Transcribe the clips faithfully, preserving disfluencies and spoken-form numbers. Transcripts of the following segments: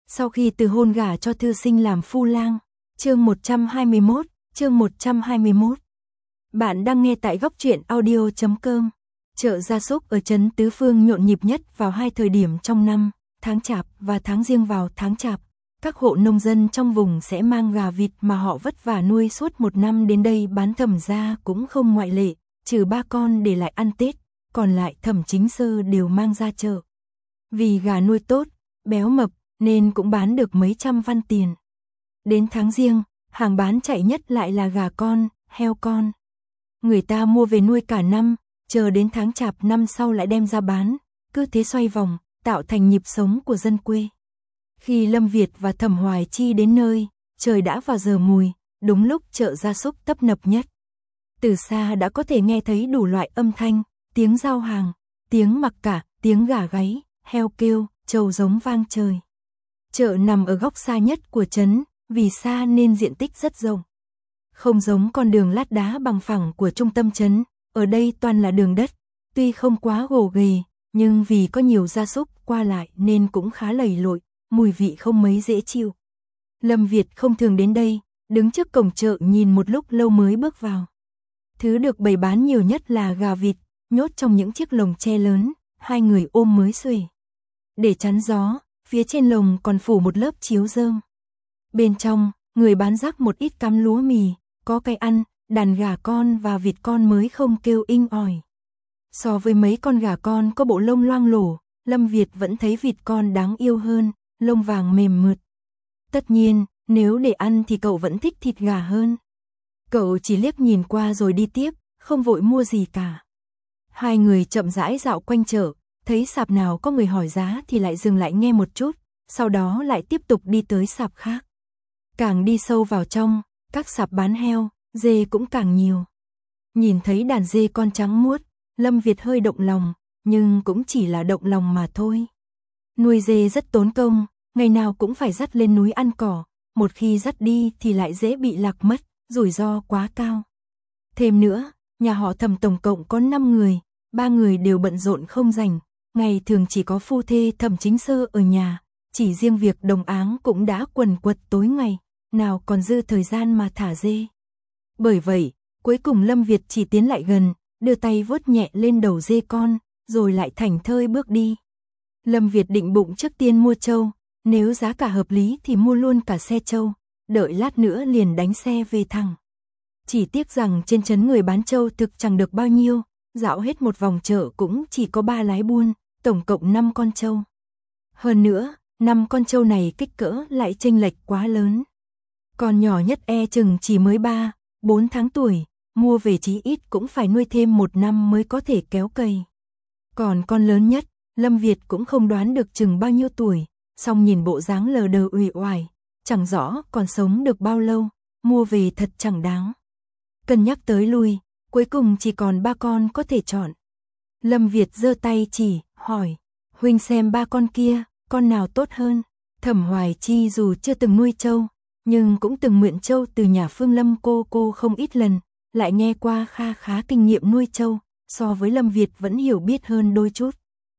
Sau khi từ hôn gả cho thư sinh làm phu lang. Chương một trăm hai mươi mốt, chương một trăm hai mươi mốt. Bạn đang nghe tại góc truyện audio chấm com. Chợ gia súc ở trấn Tứ Phương nhộn nhịp nhất vào hai thời điểm trong năm, tháng Chạp và tháng Giêng. Vào tháng Chạp, các hộ nông dân trong vùng sẽ mang gà vịt mà họ vất vả nuôi suốt một năm đến đây bán. Thẩm gia cũng không ngoại lệ, trừ ba con để lại ăn Tết, còn lại Thẩm Chính Sơ đều mang ra chợ. Vì gà nuôi tốt, béo mập nên cũng bán được mấy trăm văn tiền. Đến tháng Giêng, hàng bán chạy nhất lại là gà con, heo con. Người ta mua về nuôi cả năm, chờ đến tháng Chạp năm sau lại đem ra bán, cứ thế xoay vòng, tạo thành nhịp sống của dân quê. Khi Lâm Việt và Thẩm Hoài Chi đến nơi, trời đã vào giờ mùi, đúng lúc chợ gia súc tấp nập nhất. Từ xa đã có thể nghe thấy đủ loại âm thanh, tiếng giao hàng, tiếng mặc cả, tiếng gà gáy, heo kêu, trâu giống vang trời. Chợ nằm ở góc xa nhất của trấn, vì xa nên diện tích rất rộng. Không giống con đường lát đá bằng phẳng của trung tâm trấn, ở đây toàn là đường đất, tuy không quá gồ ghề, nhưng vì có nhiều gia súc qua lại nên cũng khá lầy lội, mùi vị không mấy dễ chịu. Lâm Việt không thường đến đây, đứng trước cổng chợ nhìn một lúc lâu mới bước vào. Thứ được bày bán nhiều nhất là gà vịt, nhốt trong những chiếc lồng tre lớn, hai người ôm mới xuể. Để chắn gió, phía trên lồng còn phủ một lớp chiếu rơm. Bên trong, người bán rắc một ít cám lúa mì, có cây ăn, đàn gà con và vịt con mới không kêu inh ỏi. So với mấy con gà con có bộ lông loang lổ, Lâm Việt vẫn thấy vịt con đáng yêu hơn, lông vàng mềm mượt. Tất nhiên, nếu để ăn thì cậu vẫn thích thịt gà hơn. Cậu chỉ liếc nhìn qua rồi đi tiếp, không vội mua gì cả. Hai người chậm rãi dạo quanh chợ, thấy sạp nào có người hỏi giá thì lại dừng lại nghe một chút, sau đó lại tiếp tục đi tới sạp khác. Càng đi sâu vào trong, các sạp bán heo, dê cũng càng nhiều. Nhìn thấy đàn dê con trắng muốt, Lâm Việt hơi động lòng, nhưng cũng chỉ là động lòng mà thôi. Nuôi dê rất tốn công, ngày nào cũng phải dắt lên núi ăn cỏ, một khi dắt đi thì lại dễ bị lạc mất, rủi ro quá cao. Thêm nữa, nhà họ Thẩm tổng cộng có năm người, ba người đều bận rộn không rảnh, ngày thường chỉ có phu thê Thẩm Chính Sơ ở nhà, chỉ riêng việc đồng áng cũng đã quần quật tối ngày, nào còn dư thời gian mà thả dê. Bởi vậy, cuối cùng Lâm Việt chỉ tiến lại gần, đưa tay vuốt nhẹ lên đầu dê con, rồi lại thảnh thơi bước đi. Lâm Việt định bụng trước tiên mua trâu, nếu giá cả hợp lý thì mua luôn cả xe trâu, đợi lát nữa liền đánh xe về thẳng. Chỉ tiếc rằng trên trấn người bán trâu thực chẳng được bao nhiêu, dạo hết một vòng chợ cũng chỉ có ba lái buôn, tổng cộng năm con trâu. Hơn nữa, năm con trâu này kích cỡ lại chênh lệch quá lớn. Con nhỏ nhất e chừng chỉ mới ba, bốn tháng tuổi, mua về chí ít cũng phải nuôi thêm một năm mới có thể kéo cày. Còn con lớn nhất, Lâm Việt cũng không đoán được chừng bao nhiêu tuổi, song nhìn bộ dáng lờ đờ uể oải, chẳng rõ còn sống được bao lâu, mua về thật chẳng đáng. Cân nhắc tới lui, cuối cùng chỉ còn ba con có thể chọn. Lâm Việt giơ tay chỉ, hỏi, huynh xem ba con kia, con nào tốt hơn? Thẩm Hoài Chi dù chưa từng nuôi trâu, nhưng cũng từng mượn trâu từ nhà Phương Lâm cô cô không ít lần, lại nghe qua kha khá kinh nghiệm nuôi trâu, so với Lâm Việt vẫn hiểu biết hơn đôi chút.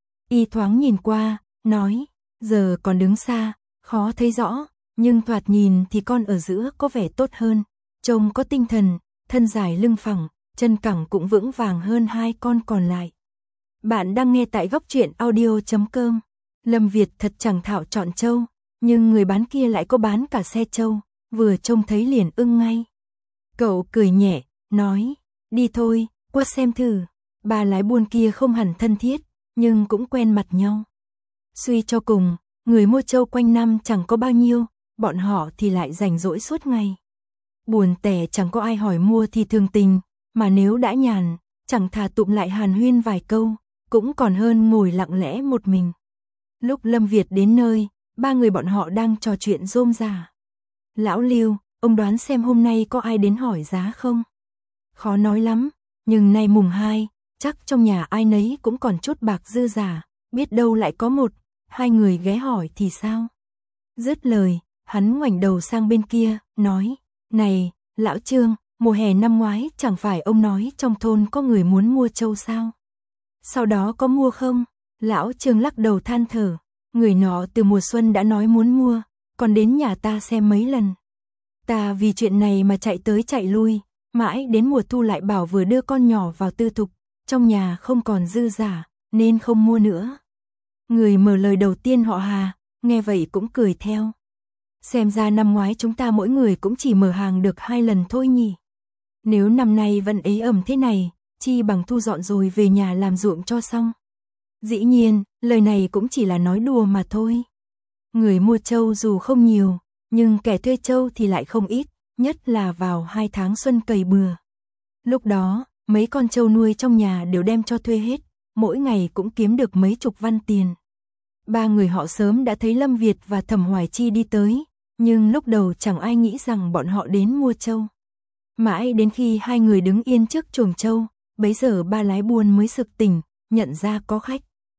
Y thoáng nhìn qua, nói, giờ còn đứng xa, khó thấy rõ, nhưng thoạt nhìn thì con ở giữa có vẻ tốt hơn, trông có tinh thần, thân dài lưng phẳng, chân cẳng cũng vững vàng hơn hai con còn lại. Bạn đang nghe tại góc truyện audio chấm com. Lâm Việt thật chẳng thạo chọn trâu, nhưng người bán kia lại có bán cả xe trâu, vừa trông thấy liền ưng ngay. Cậu cười nhẹ, nói, đi thôi, qua xem thử. Bà lái buôn kia không hẳn thân thiết, nhưng cũng quen mặt nhau. Suy cho cùng, người mua trâu quanh năm chẳng có bao nhiêu, bọn họ thì lại rảnh rỗi suốt ngày. Buồn tẻ chẳng có ai hỏi mua thì thường tình, mà nếu đã nhàn, chẳng thà tụm lại hàn huyên vài câu, cũng còn hơn ngồi lặng lẽ một mình. Lúc Lâm Việt đến nơi, ba người bọn họ đang trò chuyện rôm rả. Lão Lưu, ông đoán xem hôm nay có ai đến hỏi giá không? Khó nói lắm, nhưng nay mùng hai, chắc trong nhà ai nấy cũng còn chút bạc dư giả, biết đâu lại có một, hai người ghé hỏi thì sao? Dứt lời, hắn ngoảnh đầu sang bên kia, nói, này, lão Trương, mùa hè năm ngoái chẳng phải ông nói trong thôn có người muốn mua trâu sao? Sau đó có mua không? Lão Trương lắc đầu than thở, Người nọ từ mùa xuân đã nói muốn mua, còn đến nhà ta xem mấy lần. Ta vì chuyện này mà chạy tới chạy lui, mãi đến mùa thu lại bảo vừa đưa con nhỏ vào tư thục, trong nhà không còn dư giả, nên không mua nữa. Người mở lời đầu tiên họ Hà, nghe vậy cũng cười theo. Xem ra năm ngoái chúng ta mỗi người cũng chỉ mở hàng được hai lần thôi nhỉ. Nếu năm nay vẫn ế ẩm thế này, chi bằng thu dọn rồi về nhà làm ruộng cho xong. Dĩ nhiên, lời này cũng chỉ là nói đùa mà thôi. Người mua trâu dù không nhiều, nhưng kẻ thuê trâu thì lại không ít, nhất là vào hai tháng xuân cày bừa. Lúc đó, mấy con trâu nuôi trong nhà đều đem cho thuê hết, mỗi ngày cũng kiếm được mấy chục văn tiền. Ba người họ sớm đã thấy Lâm Việt và Thẩm Hoài Chi đi tới, nhưng lúc đầu chẳng ai nghĩ rằng bọn họ đến mua trâu. Mãi đến khi hai người đứng yên trước chuồng trâu, bấy giờ ba lái buôn mới sực tỉnh, nhận ra có khách.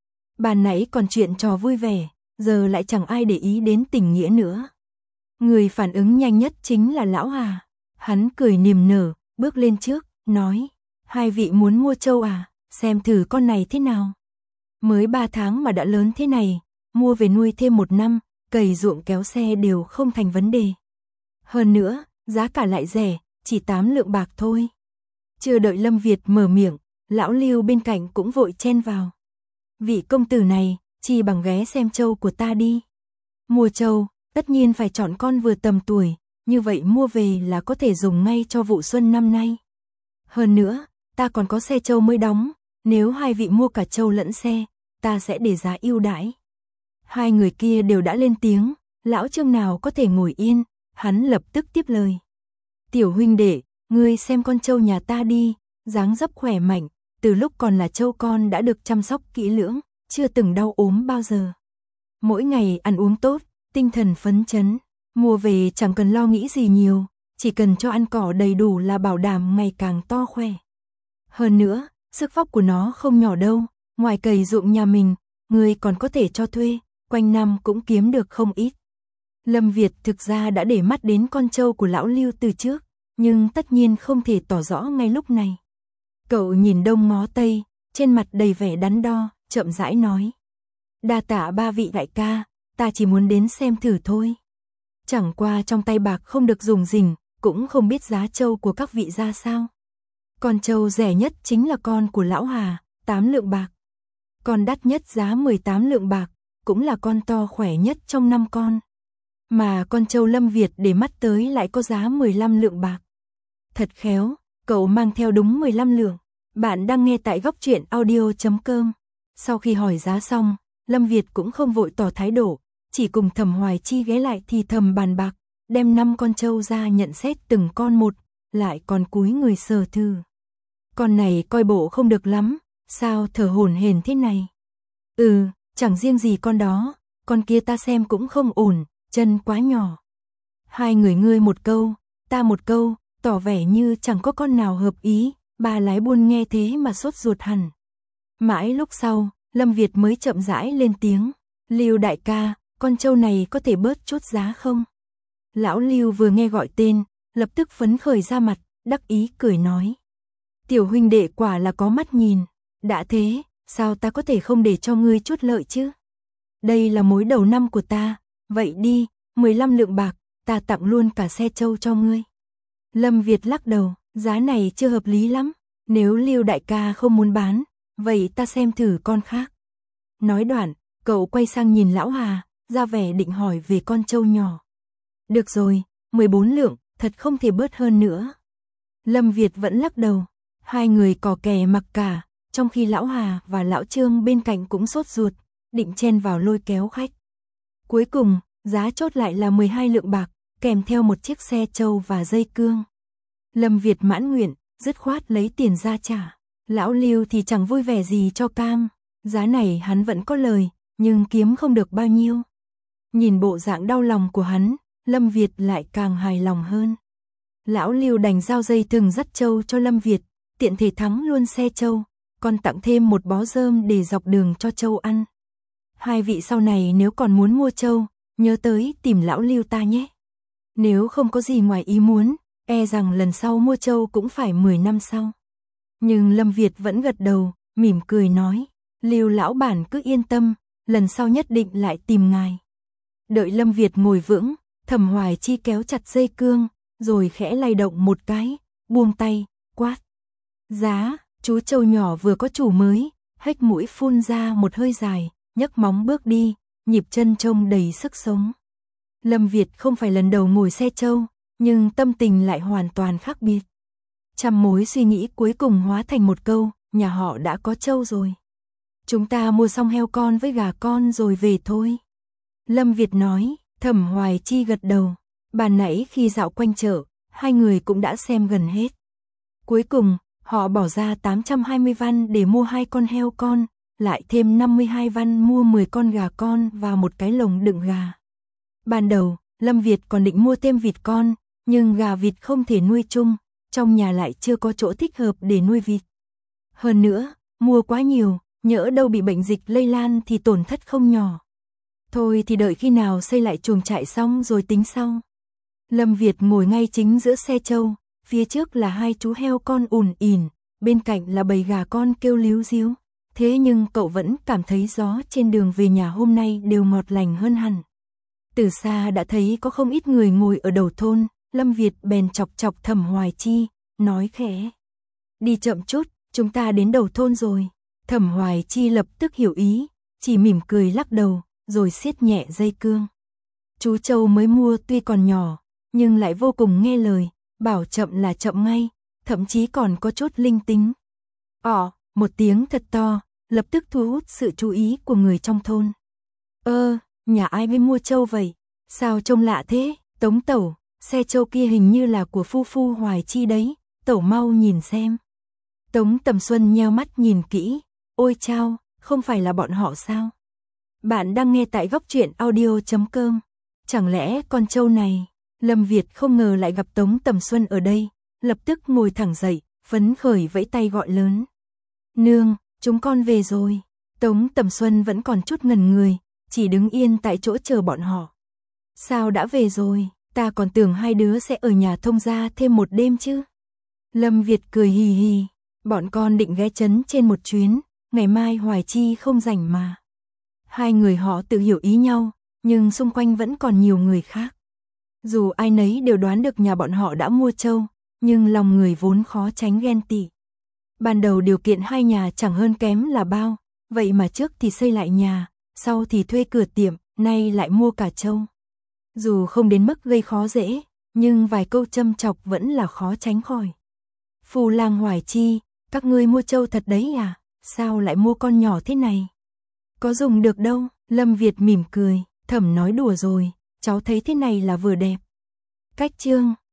Ban nãy còn chuyện trò vui vẻ, giờ lại chẳng ai để ý đến tình nghĩa nữa. Người phản ứng nhanh nhất chính là lão Hà. Hắn cười niềm nở, bước lên trước, nói, hai vị muốn mua trâu à, xem thử con này thế nào. Mới ba tháng mà đã lớn thế này, mua về nuôi thêm một năm, cày ruộng kéo xe đều không thành vấn đề. Hơn nữa, giá cả lại rẻ, chỉ tám lượng bạc thôi. Chưa đợi Lâm Việt mở miệng, lão Lưu bên cạnh cũng vội chen vào. Vị công tử này, chi bằng ghé xem trâu của ta đi. Mua trâu, tất nhiên phải chọn con vừa tầm tuổi, như vậy mua về là có thể dùng ngay cho vụ xuân năm nay. Hơn nữa, ta còn có xe trâu mới đóng, nếu hai vị mua cả trâu lẫn xe, ta sẽ để giá ưu đãi. Hai người kia đều đã lên tiếng, lão Trương nào có thể ngồi yên, hắn lập tức tiếp lời. Tiểu huynh đệ, ngươi xem con trâu nhà ta đi, dáng dấp khỏe mạnh, từ lúc còn là trâu con đã được chăm sóc kỹ lưỡng, chưa từng đau ốm bao giờ. Mỗi ngày ăn uống tốt, tinh thần phấn chấn, mua về chẳng cần lo nghĩ gì nhiều, chỉ cần cho ăn cỏ đầy đủ là bảo đảm ngày càng to khỏe. Hơn nữa, sức vóc của nó không nhỏ đâu, ngoài cày ruộng nhà mình, người còn có thể cho thuê, quanh năm cũng kiếm được không ít. Lâm Việt thực ra đã để mắt đến con trâu của lão Lưu từ trước, nhưng tất nhiên không thể tỏ rõ ngay lúc này. Cậu nhìn đông ngó tây, trên mặt đầy vẻ đắn đo, chậm rãi nói. Đa tạ ba vị đại ca, ta chỉ muốn đến xem thử thôi. Chẳng qua trong tay bạc không được dùng rình, cũng không biết giá trâu của các vị ra sao. Con trâu rẻ nhất chính là con của lão Hà, tám lượng bạc. Con đắt nhất giá mười tám lượng bạc, cũng là con to khỏe nhất trong năm con. Mà con trâu Lâm Việt để mắt tới lại có giá mười lăm lượng bạc. Thật khéo, cậu mang theo đúng mười lăm lượng. Bạn đang nghe tại góc truyện audio chấm com. Sau khi hỏi giá xong, Lâm Việt cũng không vội tỏ thái độ, chỉ cùng Thẩm Hoài Chi ghé lại thì thầm bàn bạc, đem năm con trâu ra nhận xét từng con một, lại còn cúi người sờ thử. Con này coi bộ không được lắm, sao thở hổn hển thế này? Ừ, chẳng riêng gì con đó, con kia ta xem cũng không ổn, chân quá nhỏ. Hai người ngươi một câu, ta một câu, tỏ vẻ như chẳng có con nào hợp ý, bà lái buôn nghe thế mà sốt ruột hẳn. Mãi lúc sau, Lâm Việt mới chậm rãi lên tiếng, Lưu đại ca, con trâu này có thể bớt chút giá không? Lão Lưu vừa nghe gọi tên, lập tức phấn khởi ra mặt, đắc ý cười nói. Tiểu huynh đệ quả là có mắt nhìn, đã thế, sao ta có thể không để cho ngươi chút lợi chứ? Đây là mối đầu năm của ta, vậy đi, mười lăm lượng bạc, ta tặng luôn cả xe trâu cho ngươi. Lâm Việt lắc đầu, giá này chưa hợp lý lắm, nếu Lưu đại ca không muốn bán, vậy ta xem thử con khác. Nói đoạn, cậu quay sang nhìn lão Hà, ra vẻ định hỏi về con trâu nhỏ. Được rồi, mười bốn lượng, thật không thể bớt hơn nữa. Lâm Việt vẫn lắc đầu, hai người cò kè mặc cả, trong khi lão Hà và lão Trương bên cạnh cũng sốt ruột, định chen vào lôi kéo khách. Cuối cùng, giá chốt lại là mười hai lượng bạc, kèm theo một chiếc xe trâu và dây cương. Lâm Việt mãn nguyện, dứt khoát lấy tiền ra trả. Lão Lưu thì chẳng vui vẻ gì cho cam, giá này hắn vẫn có lời, nhưng kiếm không được bao nhiêu. Nhìn bộ dạng đau lòng của hắn, Lâm Việt lại càng hài lòng hơn. Lão Lưu đành giao dây thừng dắt trâu cho Lâm Việt, tiện thể thắng luôn xe trâu, còn tặng thêm một bó rơm để dọc đường cho trâu ăn. Hai vị sau này nếu còn muốn mua trâu, nhớ tới tìm lão Lưu ta nhé. Nếu không có gì ngoài ý muốn, e rằng lần sau mua trâu cũng phải mười năm sau. Nhưng Lâm Việt vẫn gật đầu, mỉm cười nói, Lưu lão bản cứ yên tâm, lần sau nhất định lại tìm ngài. Đợi Lâm Việt ngồi vững, Thẩm Hoài Chi kéo chặt dây cương, rồi khẽ lay động một cái, buông tay, quát. Giá, chú trâu nhỏ vừa có chủ mới, hếch mũi phun ra một hơi dài, nhấc móng bước đi, nhịp chân trông đầy sức sống. Lâm Việt không phải lần đầu ngồi xe trâu, nhưng tâm tình lại hoàn toàn khác biệt. Trăm mối suy nghĩ cuối cùng hóa thành một câu, nhà họ đã có trâu rồi. Chúng ta mua xong heo con với gà con rồi về thôi. Lâm Việt nói, Thẩm Hoài Chi gật đầu. Ban nãy khi dạo quanh chợ, hai người cũng đã xem gần hết. Cuối cùng, họ bỏ ra tám trăm hai mươi văn để mua hai con heo con, lại thêm năm mươi hai văn mua mười con gà con và một cái lồng đựng gà. Ban đầu, Lâm Việt còn định mua thêm vịt con, nhưng gà vịt không thể nuôi chung, trong nhà lại chưa có chỗ thích hợp để nuôi vịt. Hơn nữa, mua quá nhiều, nhỡ đâu bị bệnh dịch lây lan thì tổn thất không nhỏ. Thôi thì đợi khi nào xây lại chuồng trại xong rồi tính sau. Lâm Việt ngồi ngay chính giữa xe trâu, phía trước là hai chú heo con ùn ỉn, bên cạnh là bầy gà con kêu líu ríu. Thế nhưng cậu vẫn cảm thấy gió trên đường về nhà hôm nay đều ngọt lành hơn hẳn. Từ xa đã thấy có không ít người ngồi ở đầu thôn, Lâm Việt bèn chọc chọc Thẩm Hoài Chi, nói khẽ. Đi chậm chút, chúng ta đến đầu thôn rồi. Thẩm Hoài Chi lập tức hiểu ý, chỉ mỉm cười lắc đầu, rồi siết nhẹ dây cương. Chú trâu mới mua tuy còn nhỏ, nhưng lại vô cùng nghe lời, bảo chậm là chậm ngay, thậm chí còn có chút linh tính. Ỏ, một tiếng thật to, lập tức thu hút sự chú ý của người trong thôn. Ơ, nhà ai mới mua trâu vậy? Sao trông lạ thế? Tống tẩu, xe trâu kia hình như là của phu phu Hoài Chi đấy, tẩu mau nhìn xem. Tống Tầm Xuân nheo mắt nhìn kỹ, ôi chao, không phải là bọn họ sao? Bạn đang nghe tại góc truyện audio chấm com. Chẳng lẽ con trâu này? Lâm Việt không ngờ lại gặp Tống Tầm Xuân ở đây, lập tức ngồi thẳng dậy, phấn khởi vẫy tay gọi lớn. Nương, chúng con về rồi. Tống Tầm Xuân vẫn còn chút ngần người, chỉ đứng yên tại chỗ chờ bọn họ. Sao đã về rồi, ta còn tưởng hai đứa sẽ ở nhà thông gia thêm một đêm chứ. Lâm Việt cười hì hì, bọn con định ghé trấn trên một chuyến, ngày mai Hoài Chi không rảnh mà. Hai người họ tự hiểu ý nhau, nhưng xung quanh vẫn còn nhiều người khác. Dù ai nấy đều đoán được nhà bọn họ đã mua trâu, nhưng lòng người vốn khó tránh ghen tị. Ban đầu điều kiện hai nhà chẳng hơn kém là bao, vậy mà trước thì xây lại nhà, sau thì thuê cửa tiệm, nay lại mua cả trâu. Dù không đến mức gây khó dễ, nhưng vài câu châm chọc vẫn là khó tránh khỏi. Phù lang Hoài Chi, các ngươi mua trâu thật đấy à, sao lại mua con nhỏ thế này? Có dùng được đâu, Lâm Việt mỉm cười, Thẩm nói đùa rồi, cháu thấy thế này là vừa đẹp. Cách chương